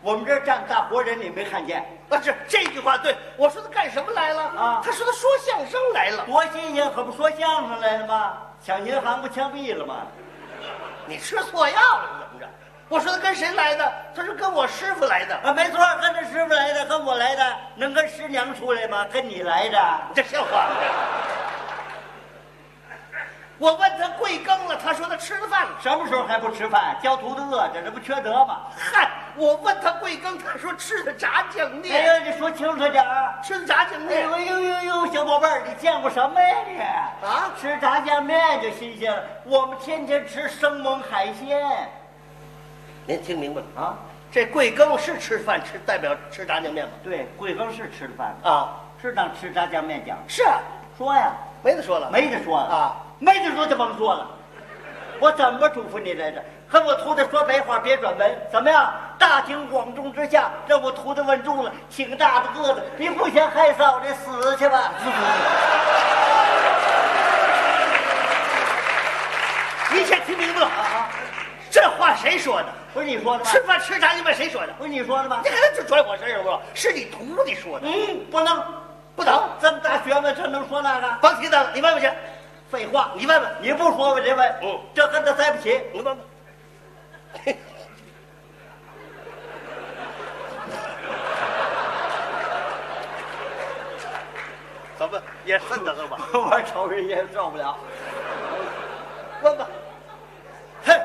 我们这儿站大活人，你没看见？ 啊，这句话对，我说他干什么来了啊？他说他说相声来了， 多新鲜，可不说相声来了吗？抢银行不枪毙了吗？ 你吃错药了，怎么着？我说他跟谁来的？他说跟我师傅来的。 啊，没错，跟他师傅来的，跟我来的，能跟师娘出来吗？跟你来的， 这像话吗？我问他贵庚了，他说他吃了饭了。 什么时候还不吃饭？教徒弟饿着，这不缺德吗？ 嗨，我问他贵庚，他说吃的炸酱面。 哎呀，你说清楚点儿， 吃的炸酱面。 哎呦，小宝贝儿，你见过什么呀你？ 啊， 吃炸酱面就新鲜了。我们天天吃生猛海鲜。 您听明白了啊？这贵庚是吃饭吃，代表吃炸酱面吗？ 对，贵庚是吃的饭啊， 是当吃炸酱面讲。 是啊， 说呀， 没得说了， 没得说了啊。 没得说就甭说了，我怎么嘱咐你来着？和我徒弟说白话，别转文，怎么样？大庭广众之下，让我徒弟问住了，挺大的个子，你不嫌害臊的，死去吧！ 你先听明白了啊！这话谁说的？ 不是你说的吗？ 吃饭吃炸酱面谁说的？ 不是你说的吗？ 你看这拽我身上不？是你徒弟说的。 不能，这么大学问，这能说那个？ 甭提他了，你问问去。 废话， 你问问， 你不说我这问，这跟他在不起。 你问问，怎么也瘆得慌吧？ 我瞅人也受不了。 问吧，嘿，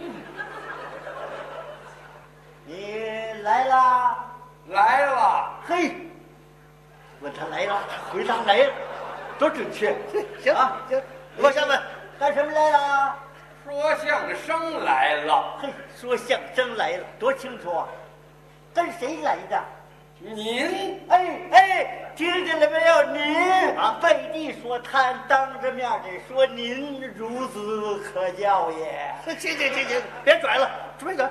你来啦？ 来了。 嘿，问他来了，他回答来了，多准确。 行啊， 行。往下问， 干什么来了？ 说相声来了。 嘿，说相声来了，多清楚啊！跟谁来的？ 您。 哎，听见了没有？您啊，背地说他，当着面的说您，孺子可教也。 行，别拽了，别拽，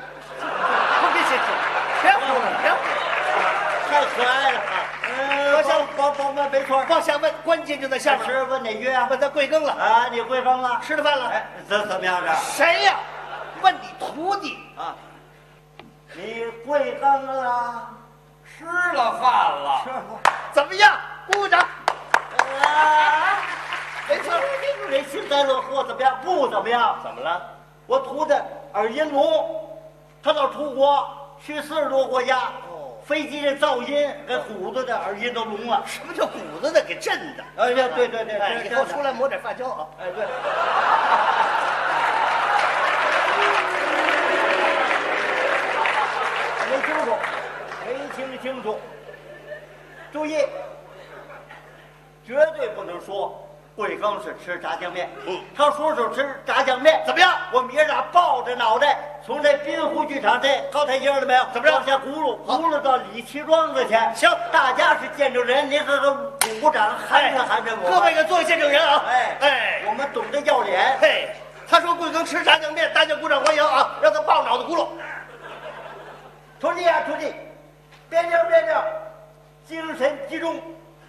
别呼了，别呼了， 太可爱了啊！往问没错， 往下问，关键就在下面。 是问哪句啊？ 问他贵庚了啊？你贵庚了？ 吃了饭了？ 哎，怎么样着？ 谁呀？问你徒弟啊？你贵庚了？ 吃了饭了。 吃了。 怎么样？鼓掌。 啊！没错，这幸灾乐祸怎么样？不怎么样。 怎么了？ 我徒弟耳音聋，他到出国去40多国家。飞机的噪音给唬子的耳音都聋了。 什么叫唬子的？给震的。 哎呀，对， 以后出来抹点发胶啊。 哎，对。没听清楚。注意，绝对不能说贵庚是吃炸酱面。他说是吃炸酱面， 怎么样？ 我们爷俩抱着脑袋从这滨湖剧场这高台阶了没有？ 怎么着？ 往下轱辘到李七庄子去。 行， 大家是见证人，您和鼓掌喊着我。 各位给做见证人啊！ 哎，我们懂得要脸。 嘿，他说贵庚吃炸酱面，大家鼓掌欢迎啊！让他抱脑子轱辘。 徒弟，别扭，精神集中，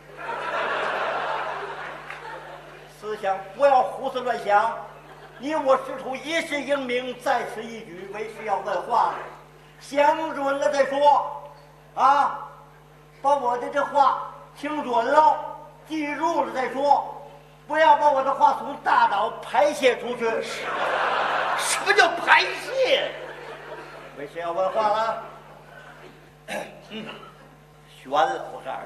思想不要胡思乱想。你我师徒一世英名，在此一举，为师要问话了，想准了再说。啊，把我的这话听准了，记住了再说，不要把我的话从大脑排泄出去。 什么叫排泄？ 为师要问话了。悬了，我告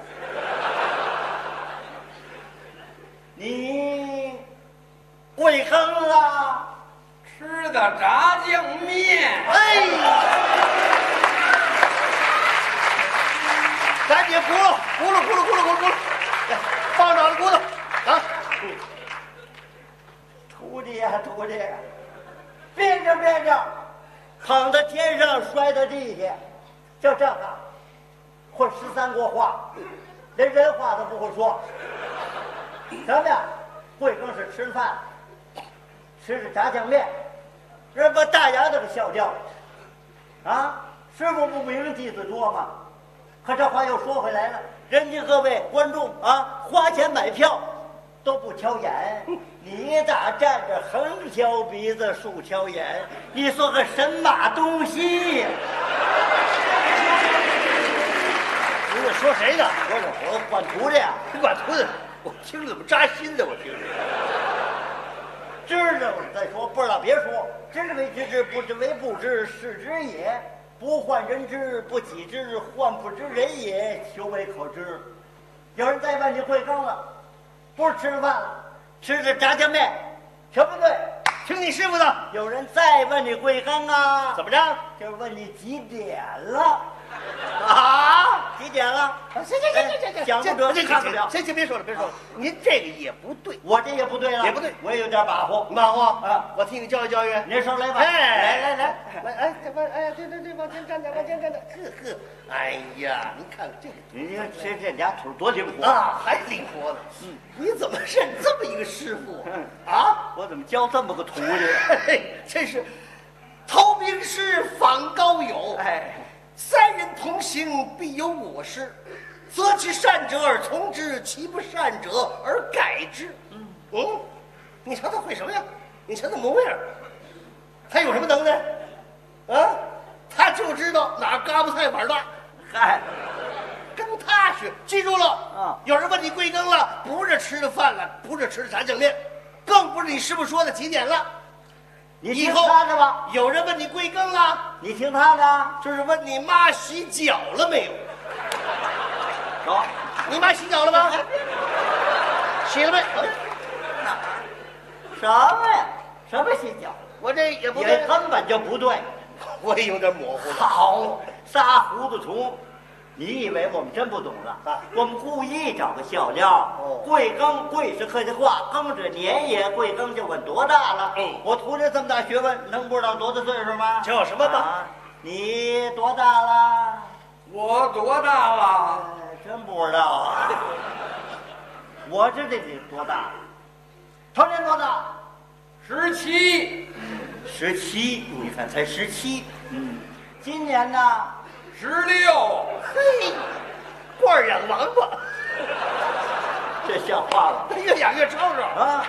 诉你，贵庚了？ 吃的炸酱面。 哎，赶紧轱辘，抱脑子轱辘啊！ 徒弟，别着，躺在天上摔到地下，就这个。会13国话，连人话都不会说。什么呀？贵庚是吃饭，吃的炸酱面，人把大牙都给笑掉了。啊，师傅不明弟子多吗？可这话又说回来了，人家各位观众啊，花钱买票都不挑眼，你咋站着横挑鼻子竖挑眼？你说个神马东西呀？ 说谁呢？ 我管徒弟呀， 你管徒弟，我听着怎么扎心呢？我听着。 知道再说，不知道别说。知之为知之，不知为不知，是知也。不患人之，不己知，患不知人也，求为可知。有人再问你贵庚了，不是吃了饭了，吃的炸酱面，全不对。 听你师傅的。 有人再问你贵庚啊， 怎么着？ 就是问你几点了。 啊， 几点了？ 行， 讲不准，看不了。 行，别说了，别说了。您这个也不对， 我这也不对了， 也不对， 我也有点马虎。 马虎啊！我替你教育教育。 您说来吧， 来，对，往前站点，往前站点。呵，哎呀，您看看这个， 您看这俩腿多灵活啊，还灵活呢。你怎么认这么一个师傅啊？ 我怎么教这么个徒弟？ 真是投名师，访高友。哎。三人同行，必有我师。择其善者而从之，其不善者而改之。你瞧他会什么呀？你瞧他模样，他有什么能耐？啊，他就知道哪嘎巴菜碗大。 嗨， 跟他学，记住了啊！有人问你贵庚了，不是吃的饭了，不是吃的炸酱面，更不是你师傅说的几点了。 你听他的吧。 有人问你贵庚了， 你听他的， 就是问你妈洗脚了没有。 走， 你妈洗脚了吗？洗了没？ 什么呀？什么洗脚？ 我这也不对， 也根本就不对。 我也有点模糊了。 好，仨糊涂虫。你以为我们真不懂了？我们故意找个笑料。贵庚，贵是客气话，庚是年也，贵庚就问多大了。我徒弟这么大学问，能不知道多大岁数吗？ 叫什么吧？ 你多大了？ 我多大了？ 真不知道啊。我知道你多大了。头年多大 ？17。 17，你看才17。今年呢 ？16。 嘿，惯养王八， 这像话了， 越养越吵吵啊！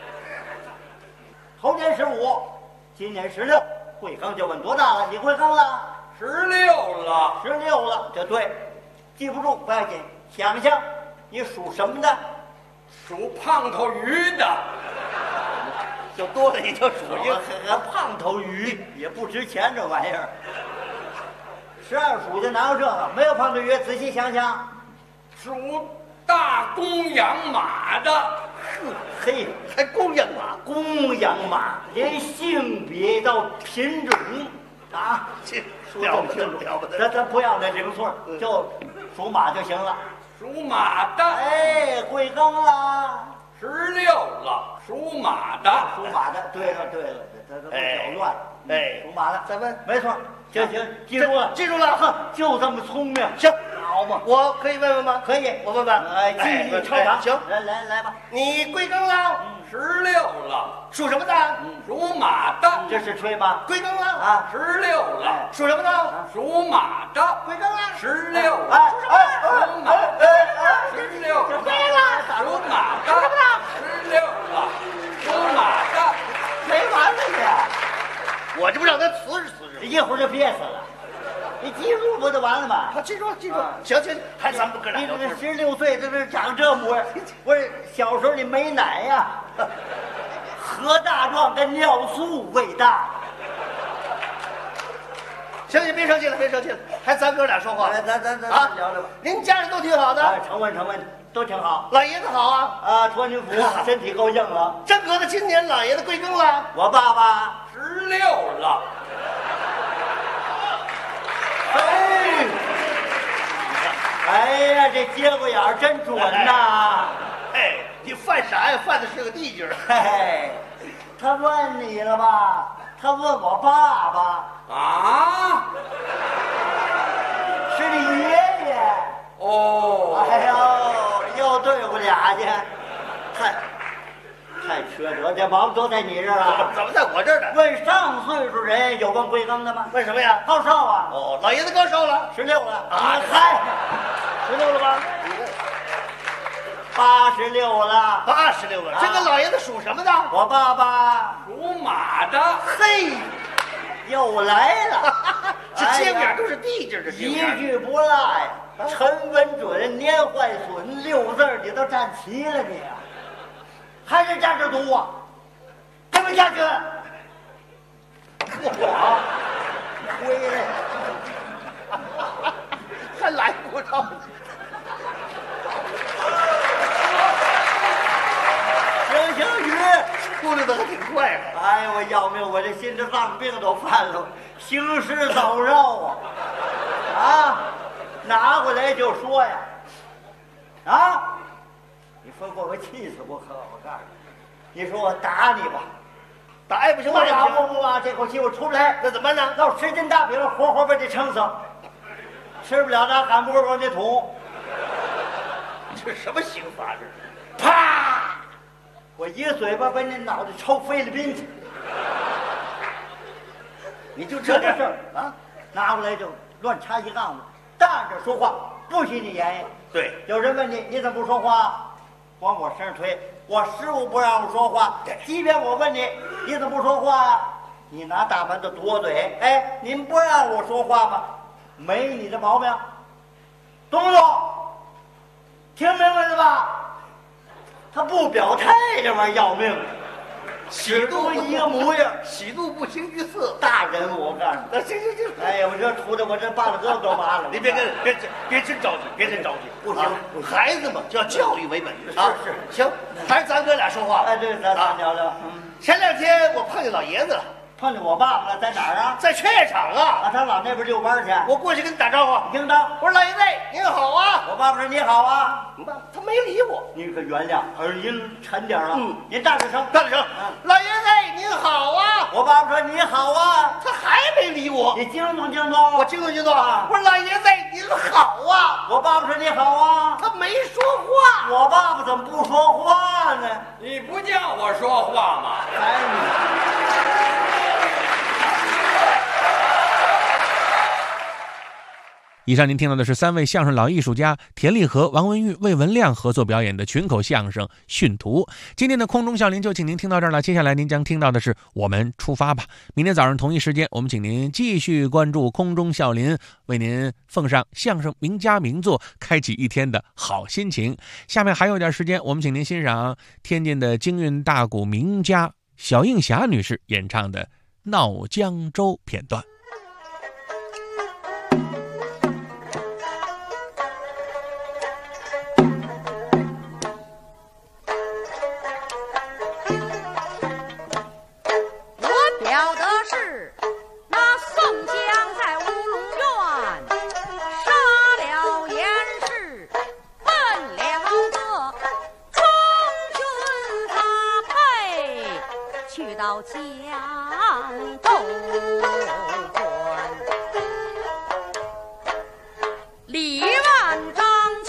头年15，今年16，贵庚就问多大了？你贵庚了 ？16了。 16了，这对，记不住不要紧，想想你属什么的？ 属胖头鱼的。 就多了一条属一个胖头鱼，也不值钱这玩意儿。12属就哪有这个？没有胖头鱼，仔细想想。 属大公养马的。 嘿， 还公养马？ 公养马，连性别到品种啊， 这了不得了不得。 咱不要那零碎，就属马就行了。 属马的。 哎，贵庚了 ？16了。属马的。 属马的。对了，他都搅乱了。 哎， 属马的。 再问。 没错。行，记住了， 记住了。 哼，就这么聪明。 行， 好嘛， 我可以问问吗？ 可以， 我问问。 记忆超长。 行， 来吧。 你贵庚了 ？16了。 属什么的？ 属马的。 这是吹吧？ 贵庚了啊？16了。 属什么的？ 属马的。 贵庚了 ？16了。 属什么？ 属马的。16了。 贵庚了？ 属马的。16了。属马的。 没完了你！ 我这不让他辞职， 一会儿就憋死了。你记住不就完了吗？ 记住。行，还咱们不哥俩。 你这16岁，这是长这模样。我说小时候你没奶呀，喝大壮跟尿素味大。 行，别生气了，还咱哥俩说话。 咱啊， 聊聊吧。 您家里都挺好的。 成问，都挺好。 老爷子好啊。 啊，托您福，身体够硬了。 真格的，今年老爷子贵庚了？ 我爸爸 16了。 哎呀，这节骨眼真准呐！ 哎，你犯啥呀？犯的是个地界儿。 嘿，他问你了吧？他问我爸爸啊， 是你爷爷哦。 哎呦，又对付俩去，太缺德！这毛病都在你这儿了。 怎么在我这儿呢？ 问上岁数人有问贵庚的吗？ 问什么呀？ 高寿啊！ 哦，老爷子高寿了 ？16了。 啊，嗨，16了吧 ？86了。 86了。这个老爷子属什么的？ 我爸爸属马的。 嘿，又来了。 这街面都是地界的， 一句不落呀。 陈文准、年怀孙6字你都占齐了你啊，还是站着读啊？跟不下去？我回来， 还来不着。 行雨， 出来的还挺快啊！ 哎呀，我要命，我这心智脏病都犯了，行尸走肉啊！拿回来就说呀，啊！你吩咐我气死我可！我告诉你，你说我打你吧， 打也不行， 我打不啊！这口气我出不来， 那怎么呢？ 要10斤大饼，活活把你撑死，吃不了那喊不往这捅。 这什么刑法这是？ 啪！我一个嘴巴把你脑袋抽菲律宾去。 你就这点事儿啊，拿回来就乱插一杠子，站着说话不许你言语。 对， 有人问你怎么不说话，往我身上推。我师傅不让我说话，即便我问你怎么不说话呀？你拿大盘子堵我嘴，哎，您不让我说话吗？没你的毛病，懂不懂？听明白了吧？他不表态，这玩意儿要命。 喜怒一个模样， 喜怒不形于色。 大人物，我告诉你。 行。 哎呀，我这出的我这扒了胳膊都麻了。 你别真着急，别真着急。不行，孩子嘛就要教育为本啊。 是。 行，还是咱哥俩说话。 哎，对，咱聊聊。 前2天我碰见老爷子了。 碰见我爸爸了，在哪儿啊？ 在劝业场啊！ 他老那边遛弯去。 我过去跟你打招呼， 应当。 我说老爷子您好啊！ 我爸爸说你好啊， 他没理我。 您可原谅，耳音沉点了。您大点声， 大点声。老爷子您好啊！ 我爸爸说你好啊， 他还没理我。 你惊动， 我惊动啊！我说老爷子您好啊！ 我爸爸说你好啊， 他没说话。 我爸爸怎么不说话呢？ 你不叫我说话吗？ 哎你。 以上您听到的是3位相声老艺术家田立和、王文玉、魏文亮合作表演的群口相声《训图》。今天的空中笑林就请您听到这儿了，接下来您将听到的是我们出发吧。明天早上同一时间，我们请您继续关注空中笑林，为您奉上相声名家名作，开启一天的好心情。下面还有点时间，我们请您欣赏天津的京韵大鼓名家小映霞女士演唱的《闹江州》片段。 到江州关，李万张骞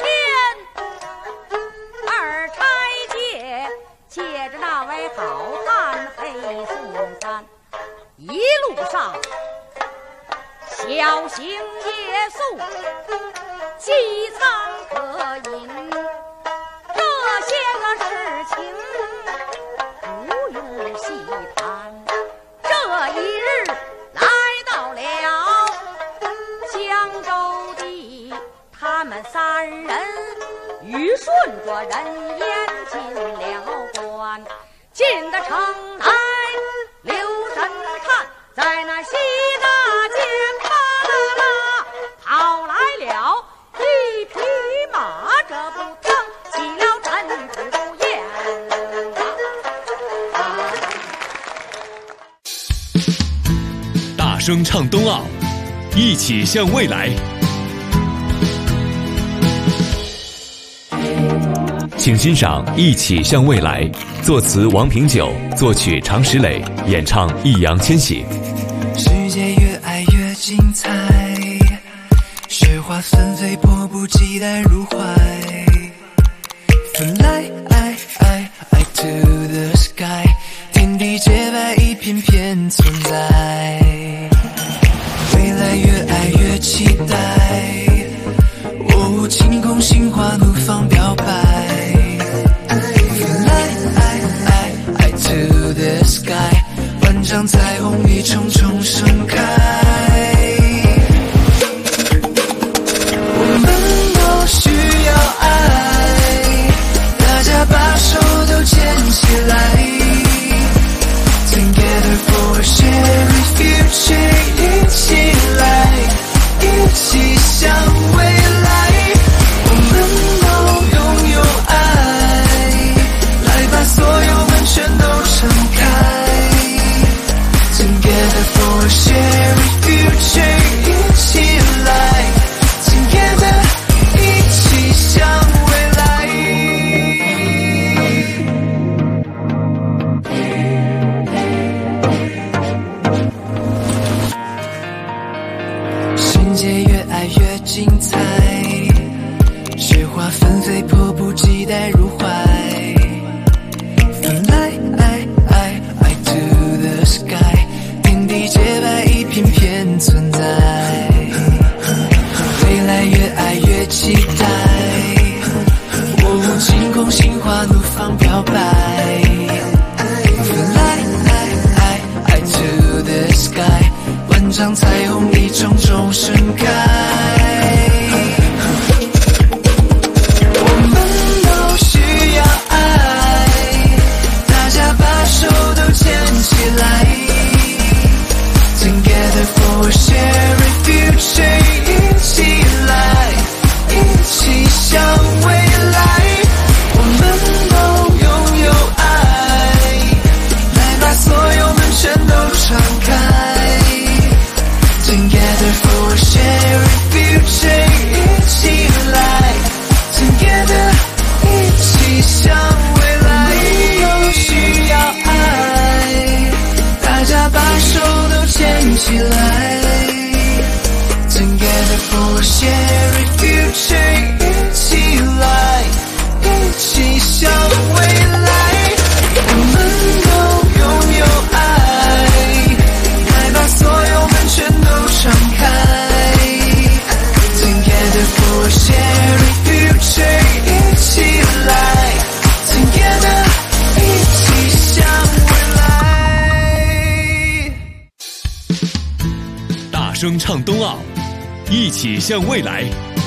二差借着那位好汉黑孙三，一路上小行夜宿，饥餐可饮，这些个事情不用细谈。这一日来到了江州地，他们三人于顺着人烟进了关，进的城来留神看，在那西大街巴啦啦跑来了一匹马，这不曾起了陈主宴大声唱冬奥，一起向未来。请欣赏《一起向未来》，作词王平久，作曲常石磊，演唱易烊千玺。 世界越爱越精彩，雪花纷飞，迫不及待入怀。Fly to the sky， 天地洁白，一片片存在。未来越爱越期待，哦，晴空心花怒放表白。Fly to the sky， 万丈彩虹一重重盛开。我们像彩虹一种种盛开。我们都需要爱，大家把手都牵起来 Together for a shared future， 一起来，一起向未来。我们都拥有爱，来把所有门全都敞开。Together for a shared future， 一起来 Together， 一起向未来。都需要爱，大家把手都牵起来。Together for a shared future， 一起来，一起向未来。我们都拥有爱，来把所有门全都敞开。Together for a shared future， 一起来 Together， 一起向未来。 大声唱冬奥，一起向未来。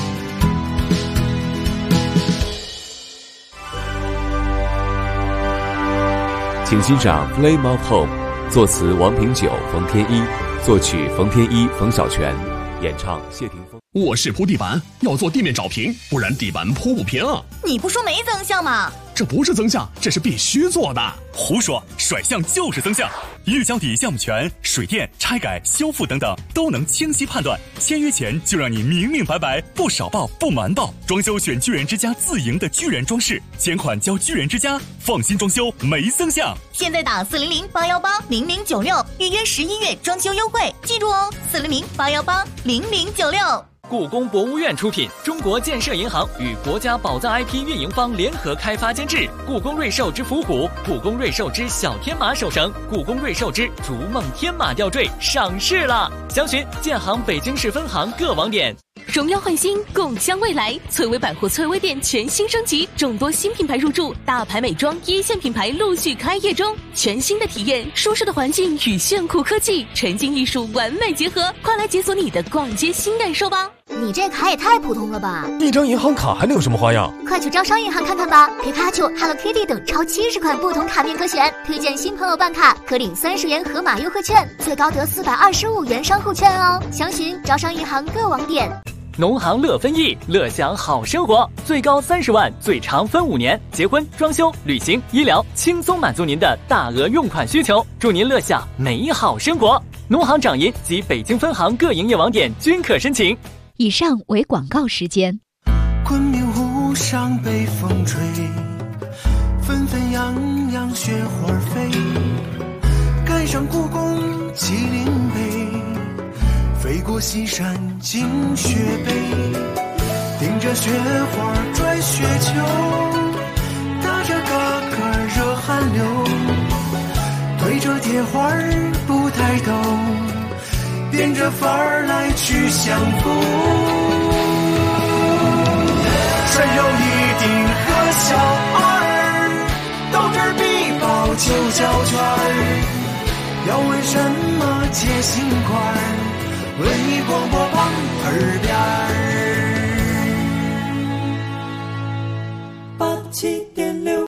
请欣赏《Flame of Home》，作词王平久、冯天一，作曲冯天一、冯小泉，演唱谢霆锋。 我是铺地板，要做地面找平，不然地板铺不平啊！ 你不说没增项吗？ 这不是增项，这是必须做的。 胡说，甩项就是增项。一日交底项目权、水电、拆改、修复等等都能清晰判断。签约前就让你明明白白，不少报不瞒报。装修选巨人之家自营的巨人装饰，前款交巨人之家，放心装修没增项。 现在打400-818-0096预约11月装修优惠，记住哦，400-818-0096。 故宫博物院出品，中国建设银行与国家宝藏 IP 运营方联合开发监制。故宫瑞兽之伏虎、故宫瑞兽之小天马手绳、故宫瑞兽之逐梦天马吊坠上市了，详询建行北京市分行各网点。 荣耀焕新，共襄未来。翠微百货翠微店全新升级，众多新品牌入驻，大牌美妆一线品牌陆续开业中。全新的体验，舒适的环境与炫酷科技，沉浸艺术完美结合，快来解锁你的逛街新感受吧！ 你这卡也太普通了吧！ 一张银行卡还能有什么花样？ 快去招商银行看看吧！皮卡丘、Hello Kitty 等超70款不同卡面可选，推荐新朋友办卡可领30元盒马优惠券，最高得425元商户券哦！详询招商银行各网点。 农行乐分益，乐享好生活，最高30万，最长分5年，结婚、装修、旅行、医疗，轻松满足您的大额用款需求，祝您乐享美好生活。农行掌银及北京分行各营业网点均可申请。 以上为广告时间。 昆明湖上北风吹，纷纷扬扬雪花飞，赶上故宫麒麟碑，飞过西山进雪北，顶着雪花转雪球，打着嘎嘎热汗流，对着铁花不抬头，变着法儿来去相逢。穿上一顶和小二，斗智必报九角圈儿，要问什么解心宽儿，文艺广播旁耳边儿87.6。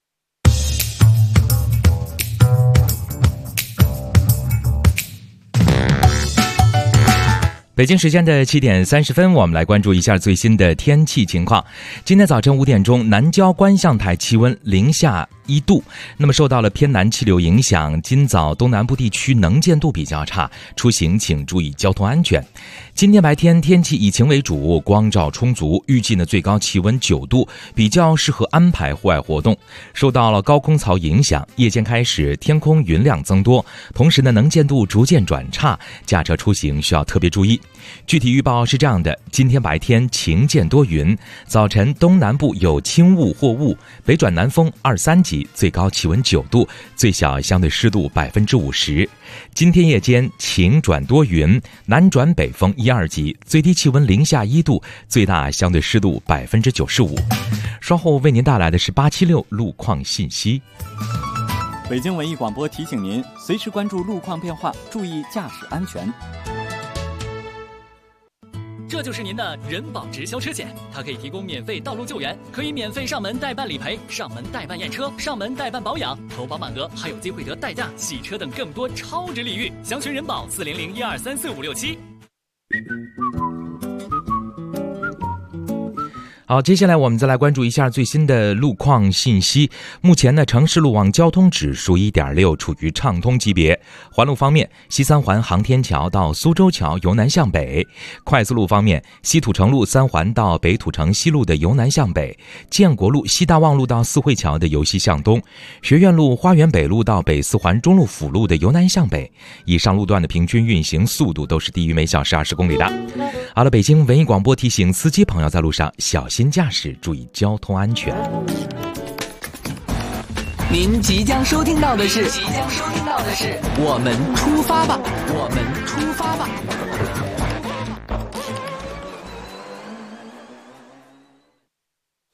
北京时间的7点30分，我们来关注一下最新的天气情况。今天早晨5点钟，南郊观象台气温零下1度。那么受到了偏南气流影响，今早东南部地区能见度比较差，出行请注意交通安全。今天白天天气以晴为主，光照充足，预计呢最高气温9度，比较适合安排户外活动。受到了高空槽影响，夜间开始天空云量增多，同时呢能见度逐渐转差，驾车出行需要特别注意。具体预报是这样的：今天白天晴见多云，早晨东南部有轻雾或雾，北转南风2、3级，最高气温9度，最小相对湿度50%。今天夜间晴转多云，南转北风1、2级，最低气温零下1度，最大相对湿度95%。稍后为您带来的是876路况信息。 北京文艺广播提醒您，随时关注路况变化，注意驾驶安全。 这就是您的人保直销车险，它可以提供免费道路救援，可以免费上门代办理赔、上门代办验车、上门代办保养、投保满额还有机会得代驾、洗车等更多超值礼遇。详询人保40012345567。 好，接下来我们再来关注一下最新的路况信息。目前呢，城市路网交通指数 1.6， 处于畅通级别。环路方面，西三环航天桥到苏州桥由南向北；快速路方面，西土城路三环到北土城西路的由南向北；建国路西大望路到四惠桥的由西向东；学院路花园北路到北四环中路辅路的由南向北。以上路段的平均运行速度都是低于每小时20公里的。好了，北京文艺广播提醒司机朋友在路上小心驾驶，注意交通安全。 您即将收听到的是即将收听到的是我们出发吧，我们出发吧。